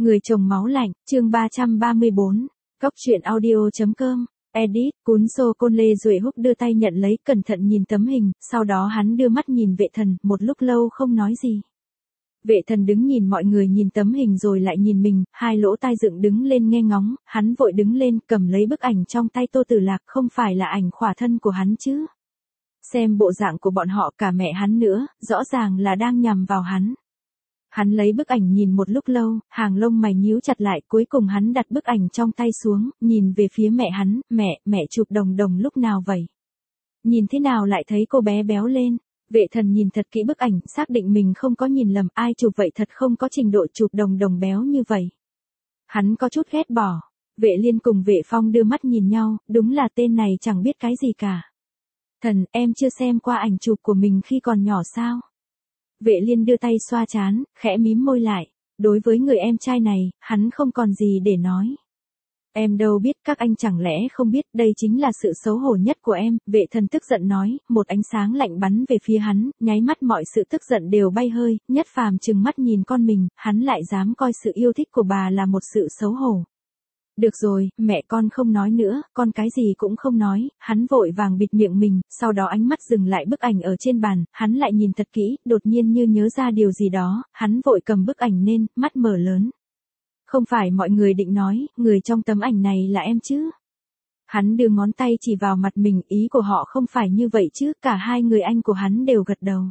Người chồng máu lạnh, chương 334, Cóc truyện audio.com, edit, Cún Sô Côn Lê Duệ Húc đưa tay nhận lấy, cẩn thận nhìn tấm hình, sau đó hắn đưa mắt nhìn vệ thần, một lúc lâu không nói gì. Vệ thần đứng nhìn mọi người nhìn tấm hình rồi lại nhìn mình, hai lỗ tai dựng đứng lên nghe ngóng, hắn vội đứng lên cầm lấy bức ảnh trong tay Tô Tử Lạc, không phải là ảnh khỏa thân của hắn chứ. Xem bộ dạng của bọn họ cả mẹ hắn nữa, rõ ràng là đang nhằm vào hắn. Hắn lấy bức ảnh nhìn một lúc lâu, hàng lông mày nhíu chặt lại, cuối cùng hắn đặt bức ảnh trong tay xuống, nhìn về phía mẹ hắn, mẹ chụp Đồng Đồng lúc nào vậy? Nhìn thế nào lại thấy cô bé béo lên? Vệ thần nhìn thật kỹ bức ảnh, xác định mình không có nhìn lầm, ai chụp vậy thật không có trình độ chụp Đồng Đồng béo như vậy. Hắn có chút ghét bỏ. Vệ Liên cùng Vệ Phong đưa mắt nhìn nhau, đúng là tên này chẳng biết cái gì cả. Thần, em chưa xem qua ảnh chụp của mình khi còn nhỏ sao? Vệ Liên đưa tay xoa trán, khẽ mím môi lại. Đối với người em trai này, hắn không còn gì để nói. Em đâu biết, các anh chẳng lẽ không biết, đây chính là sự xấu hổ nhất của em, Vệ thần tức giận nói, một ánh sáng lạnh bắn về phía hắn, nháy mắt mọi sự tức giận đều bay hơi, Nhất Phàm trừng mắt nhìn con mình, hắn lại dám coi sự yêu thích của bà là một sự xấu hổ. Được rồi, mẹ con không nói nữa, con cái gì cũng không nói, hắn vội vàng bịt miệng mình, sau đó ánh mắt dừng lại bức ảnh ở trên bàn, hắn lại nhìn thật kỹ, đột nhiên như nhớ ra điều gì đó, hắn vội cầm bức ảnh lên, mắt mở lớn. Không phải mọi người định nói, người trong tấm ảnh này là em chứ? Hắn đưa ngón tay chỉ vào mặt mình, ý của họ không phải như vậy chứ, cả hai người anh của hắn đều gật đầu.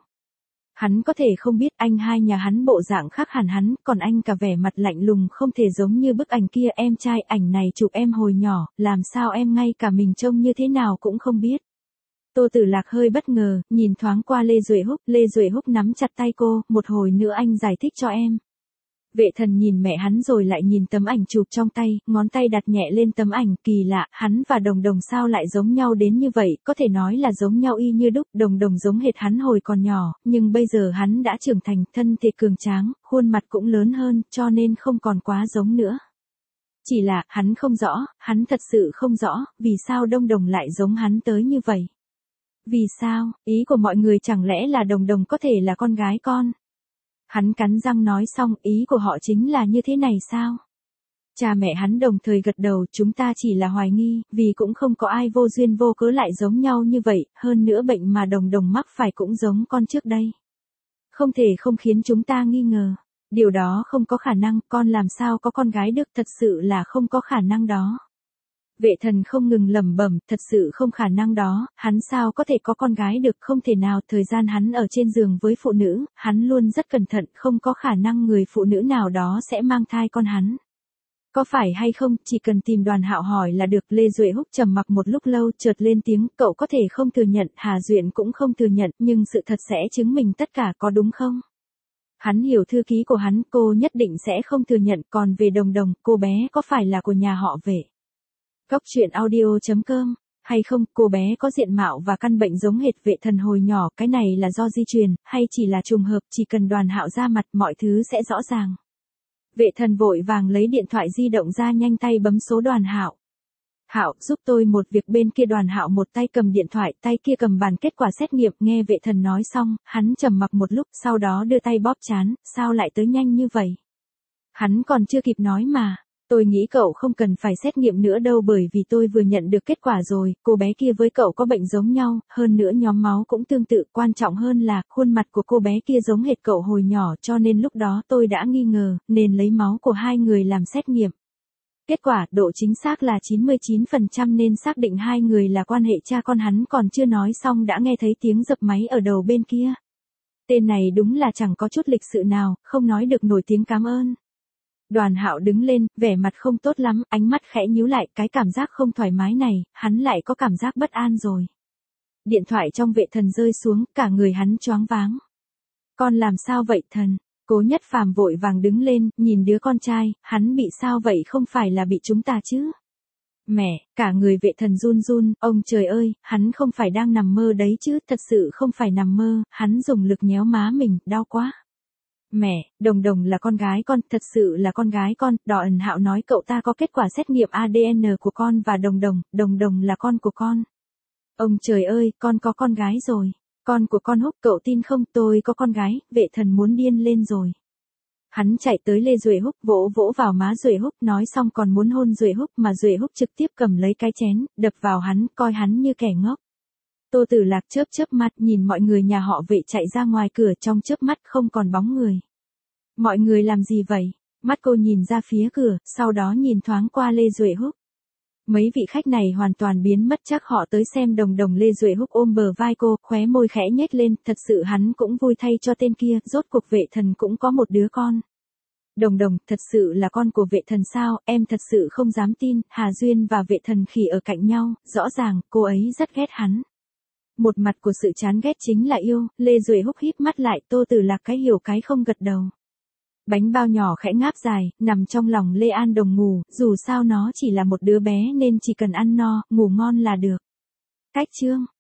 Hắn có thể không biết anh hai nhà hắn bộ dạng khác hẳn hắn, còn anh cả vẻ mặt lạnh lùng không thể giống như bức ảnh kia. Em trai, ảnh này chụp em hồi nhỏ, làm sao em ngay cả mình trông như thế nào cũng không biết. Tô Tử Lạc hơi bất ngờ, nhìn thoáng qua Lê Duệ Húc nắm chặt tay cô, một hồi nữa anh giải thích cho em. Vệ thần nhìn mẹ hắn rồi lại nhìn tấm ảnh chụp trong tay, ngón tay đặt nhẹ lên tấm ảnh, kỳ lạ, hắn và Đồng Đồng sao lại giống nhau đến như vậy, có thể nói là giống nhau y như đúc, Đồng Đồng giống hệt hắn hồi còn nhỏ, nhưng bây giờ hắn đã trưởng thành, thân thể cường tráng, khuôn mặt cũng lớn hơn, cho nên không còn quá giống nữa. Chỉ là, hắn không rõ, hắn thật sự không rõ, vì sao Đồng Đồng lại giống hắn tới như vậy. Vì sao, ý của mọi người chẳng lẽ là Đồng Đồng có thể là con gái con? Hắn cắn răng nói xong, ý của họ chính là như thế này sao? Cha mẹ hắn đồng thời gật đầu, chúng ta chỉ là hoài nghi, vì cũng không có ai vô duyên vô cớ lại giống nhau như vậy, hơn nữa bệnh mà Đồng Đồng mắc phải cũng giống con trước đây. Không thể không khiến chúng ta nghi ngờ. Điều đó không có khả năng, con làm sao có con gái được, thật sự là không có khả năng đó. Vệ thần không ngừng lẩm bẩm, thật sự không khả năng đó, hắn sao có thể có con gái được, không thể nào, thời gian hắn ở trên giường với phụ nữ, hắn luôn rất cẩn thận, không có khả năng người phụ nữ nào đó sẽ mang thai con hắn. Có phải hay không, chỉ cần tìm Đoàn Hạo hỏi là được. Lê Duệ Húc trầm mặc một lúc lâu, chợt lên tiếng, cậu có thể không thừa nhận, Hà Duyện cũng không thừa nhận, nhưng sự thật sẽ chứng minh tất cả, có đúng không? Hắn hiểu thư ký của hắn, cô nhất định sẽ không thừa nhận, còn về Đồng Đồng, cô bé có phải là của nhà họ Vệ? Cóc truyện audio.com, hay không, cô bé có diện mạo và căn bệnh giống hệt Vệ thần hồi nhỏ, cái này là do di truyền, hay chỉ là trùng hợp, chỉ cần Đoàn Hạo ra mặt mọi thứ sẽ rõ ràng. Vệ thần vội vàng lấy điện thoại di động ra, nhanh tay bấm số Đoàn Hạo. Hạo, giúp tôi một việc. Bên kia Đoàn Hạo một tay cầm điện thoại, tay kia cầm bản kết quả xét nghiệm, nghe vệ thần nói xong, hắn trầm mặc một lúc, sau đó đưa tay bóp trán, sao lại tới nhanh như vậy? Hắn còn chưa kịp nói mà. Tôi nghĩ cậu không cần phải xét nghiệm nữa đâu, bởi vì tôi vừa nhận được kết quả rồi, cô bé kia với cậu có bệnh giống nhau, hơn nữa nhóm máu cũng tương tự, quan trọng hơn là khuôn mặt của cô bé kia giống hệt cậu hồi nhỏ, cho nên lúc đó tôi đã nghi ngờ, nên lấy máu của hai người làm xét nghiệm. Kết quả, độ chính xác là 99% nên xác định hai người là quan hệ cha con. Hắn còn chưa nói xong đã nghe thấy tiếng dập máy ở đầu bên kia. Tên này đúng là chẳng có chút lịch sự nào, không nói được nổi tiếng cảm ơn. Đoàn Hạo đứng lên, vẻ mặt không tốt lắm, ánh mắt khẽ nhíu lại, cái cảm giác không thoải mái này, hắn lại có cảm giác bất an rồi. Điện thoại trong vệ thần rơi xuống, cả người hắn choáng váng. Con làm sao vậy thần? Cố Nhất Phàm vội vàng đứng lên, nhìn đứa con trai, hắn bị sao vậy, không phải là bị chúng ta chứ? Mẹ, cả người vệ thần run run, ông trời ơi, hắn không phải đang nằm mơ đấy chứ, thật sự không phải nằm mơ, hắn dùng lực nhéo má mình, đau quá. Mẹ, Đồng Đồng là con gái con, thật sự là con gái con. Đỏ ẩn Hạo nói cậu ta có kết quả xét nghiệm ADN của con và Đồng Đồng là con của con. Ông trời ơi, con có con gái rồi. Con của con Húc, cậu tin không, tôi có con gái. Vệ thần muốn điên lên rồi. Hắn chạy tới Lê Duệ Húc vỗ vỗ vào má Duệ Húc nói xong còn muốn hôn Duệ Húc mà Duệ Húc trực tiếp cầm lấy cái chén, đập vào hắn, coi hắn như kẻ ngốc. Tô Tử Lạc chớp chớp mắt nhìn mọi người nhà họ Vệ chạy ra ngoài cửa trong chớp mắt không còn bóng người. Mọi người làm gì vậy? Mắt cô nhìn ra phía cửa, sau đó nhìn thoáng qua Lê Duệ Húc. Mấy vị khách này hoàn toàn biến mất chắc họ tới xem Đồng Đồng. Lê Duệ Húc ôm bờ vai cô, khóe môi khẽ nhếch lên, thật sự hắn cũng vui thay cho tên kia, rốt cuộc Vệ Thần cũng có một đứa con. Đồng Đồng, thật sự là con của Vệ Thần sao, em thật sự không dám tin, Hà Duyên và Vệ Thần khi ở cạnh nhau, rõ ràng, cô ấy rất ghét hắn. Một mặt của sự chán ghét chính là yêu, Lê Duệ Húc híp mắt lại, Tô Tử Lạc cái hiểu cái không gật đầu. Bánh bao nhỏ khẽ ngáp dài, nằm trong lòng Lê An Đồng ngủ, dù sao nó chỉ là một đứa bé nên chỉ cần ăn no, ngủ ngon là được. Cách chương